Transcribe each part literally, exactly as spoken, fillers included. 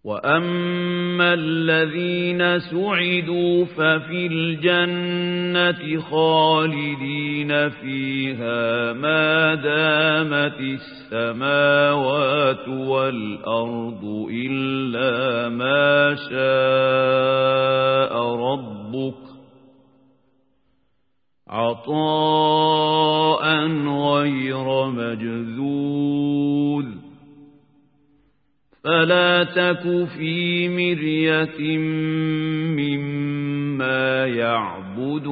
وَأَمَّا الَّذِينَ سُعِدُوا فَفِي الْجَنَّةِ خَالِدِينَ فِيهَا مَا دَامَتِ السَّمَاوَاتُ وَالْأَرْضُ إِلَّا مَا شَاءَ رَبُّكَ عَطَاءً غَيْرَ مَجْذُوذٍ فَلَا تَكُ فِي مِرْيَةٍ مِّمَّا يَعْبُدُ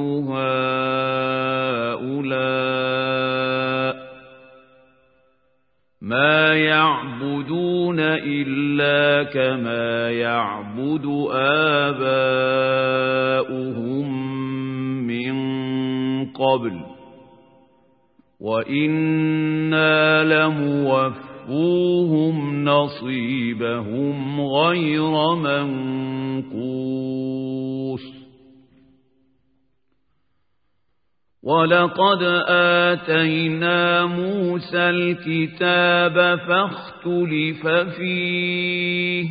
هَؤُلَاءِ مَا يَعْبُدُونَ إِلَّا كَمَا يَعْبُدُ آبَاؤُهُم مِّن قَبْلُ وَإِنَّا لَمُوَفُّوهُمْ نَصِيبَهُمْ غَيْرَ مَنقُوصٍ وَلَقَدْ آتَيْنَا مُوسَى الْكِتَابَ فَاخْتُلِفَ فِيهِ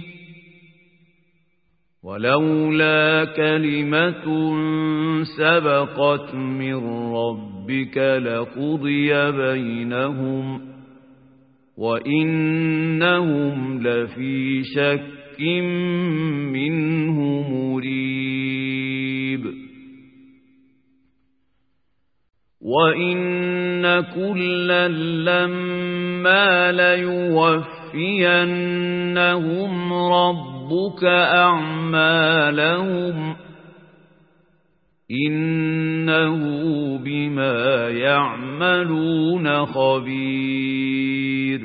وَلَوْلَا كَلِمَةٌ سَبَقَتْ مِنْ رَبِّكَ لَقُضِيَ بَيْنَهُمْ وَإِنَّهُمْ لَفِي شَكٍّ مِّنْهُ مُرِيبٍ وَإِنَّ كُلًّا لَّمَّا لَيُوَفِّيَنَّهُمْ رَبُّكَ أَعْمَالَهُمْ إِنَّهُ بِمَا يَعْمَلُونَ خَبِيرٌ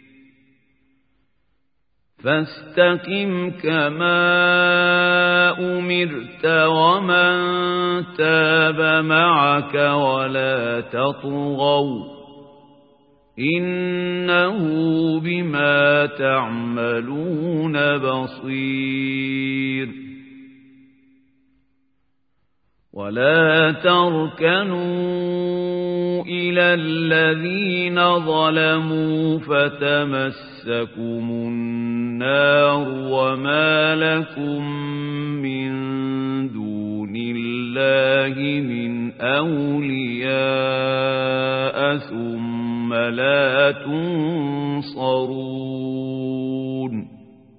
فَاسْتَقِمْ كَمَا أُمِرْتَ وَمَن تَابَ مَعَكَ وَلَا تَطْغَوْا إِنَّهُ بِمَا تَعْمَلُونَ بَصِيرٌ وَلَا تَرْكَنُوا إِلَى الَّذِينَ ظَلَمُوا فَتَمَسَّكُمُ النَّارُ وَمَا لَكُم مِّن دُونِ اللَّهِ مِنْ أَوْلِيَاءَ ثُمَّ لَا تُنصَرُونَ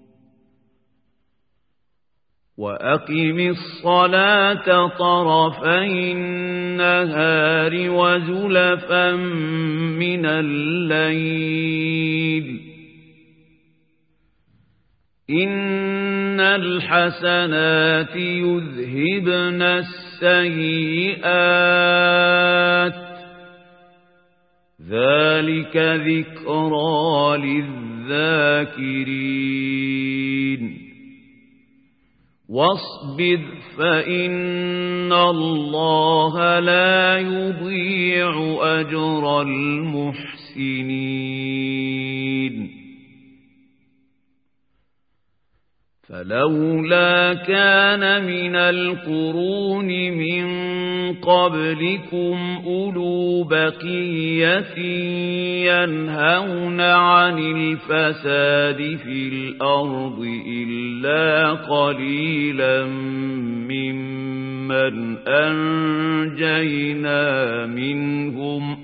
وَأَقِمِ الصَّلَاةَ طَرَفَيِ النَّهَارِ وَزُلَفًا مِّنَ اللَّيْلِ إِنَّ الْحَسَنَاتِ يُذْهِبْنَ السَّيِّئَاتِ ذَلِكَ ذِكْرَى لِلذَّاكِرِينَ وَاصْبِرْ فَإِنَّ اللَّهَ لَا يُضِيعُ أَجْرَ الْمُحْسِنِينَ فَلَوْلَا كَانَ مِنَ الْقُرُونِ مِنْ قَبْلِكُمْ أُولُو بَقِيَّةٍ يَنْهَوْنَ عَنِ الْفَسَادِ فِي الْأَرْضِ إِلَّا قَلِيلًا مِّمَّنْ أَنْجَيْنَا مِنْهُمْ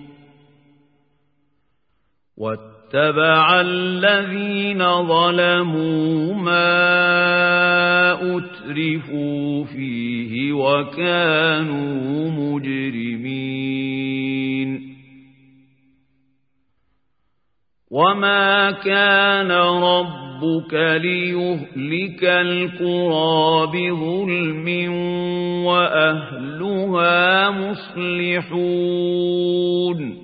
وَاتَّبَعَ الَّذِينَ ظَلَمُوا مَا أُتْرِفُوا فِيهِ وَكَانُوا مُجْرِمِينَ وَمَا كَانَ رَبُّكَ لِيُهْلِكَ الْقُرَىٰ بِظُلْمٍ وَأَهْلُهَا مُصْلِحُونَ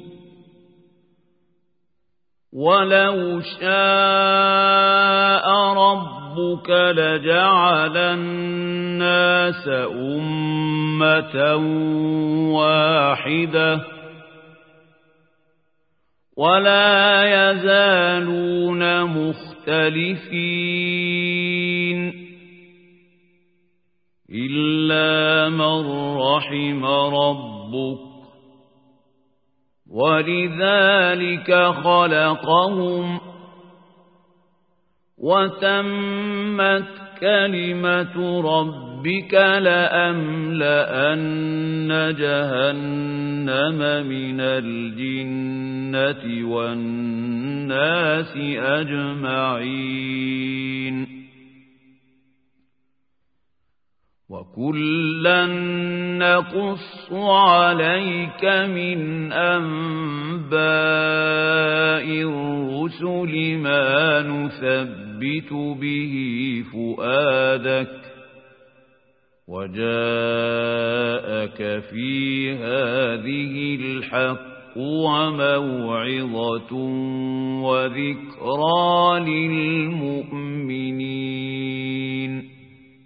وَلَوْ شَاءَ رَبُّكَ لَجَعَلَ النَّاسَ أُمَّةً وَاحِدَةً وَلَا يَزَالُونَ مُخْتَلِفِينَ إِلَّا مَن رَّحِمَ رَبُّكَ وَلِذَلِكَ خَلَقَهُمْ وتمت كلمة ربك لأملأن جهنم من الجنة والناس أجمعين وكلا نقص عليك من أنباء الرسل ما نثبت به فؤادك وجاءك في هذه الحق وموعظة وذكرى للمؤمنين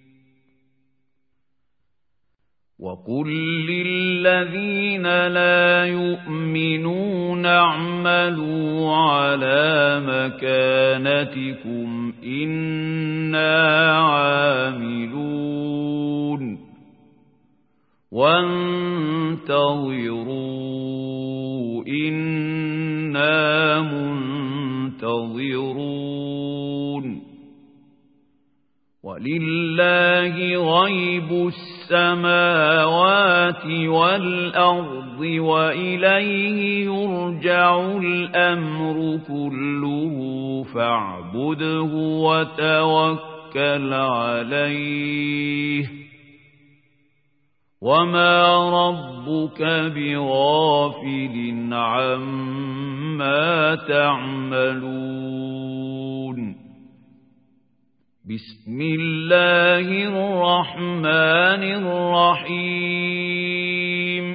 وقل للذين لا يؤمنون اعملوا على مكانتكم إنا عاملون وانتظروا إنا منتظرون ولله غيب السماوات والأرض وإليه يرجع الأمر كله فاعبده وتوكل عليه وما ربك بغافل عما تعملون بسم الله الرحمن الرحيم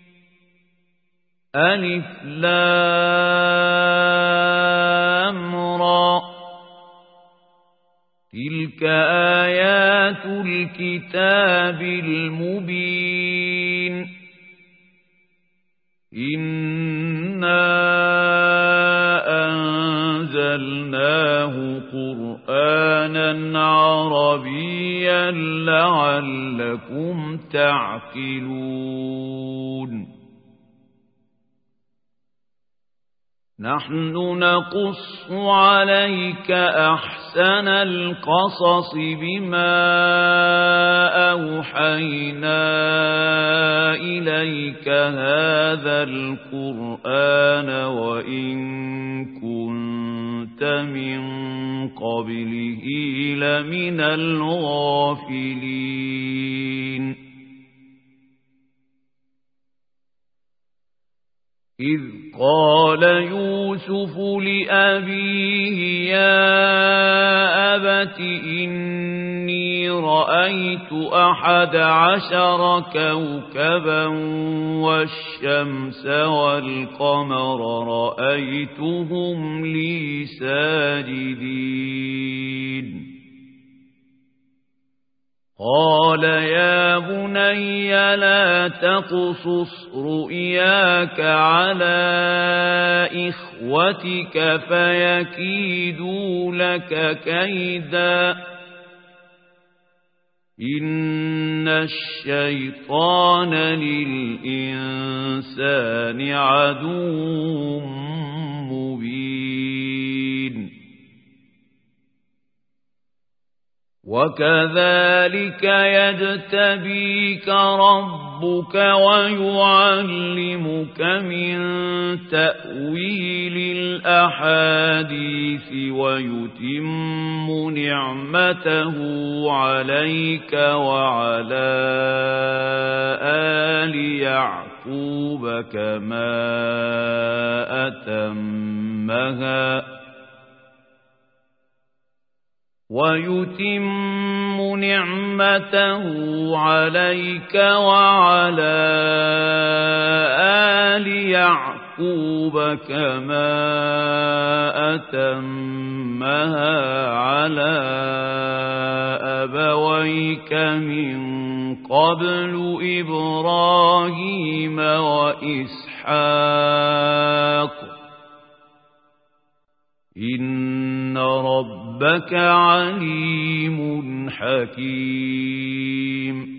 ألف لام را تلك آيات الكتاب المبين إنا أنزلناه قرآنا عربيا لعلكم تعقلون نحن نقص عليك أحسن القصص بما أوحينا إليك هذا القرآن وإن كنت من قبله لمن الغافلين إذ قال يوسف لأبيه يا أبت إني رأيت أحد عشر كوكبا والشمس والقمر رأيتهم لي ساجدين قال يا بني لا تقصص رؤياك على إخوتك فيكيدوا لك كيدا إن الشيطان للإنسان عدو مبين وكذلك يجتبيك ربك ويعلمك من تأويل الأحاديث ويتم نعمته عليك وعلى آل يعقوب كما أتمها ويتم نعمته عليك وعلى آل يعقوب كما أتمها على أبويك من قبل إبراهيم وإسحاق إن ربك عليم حكيم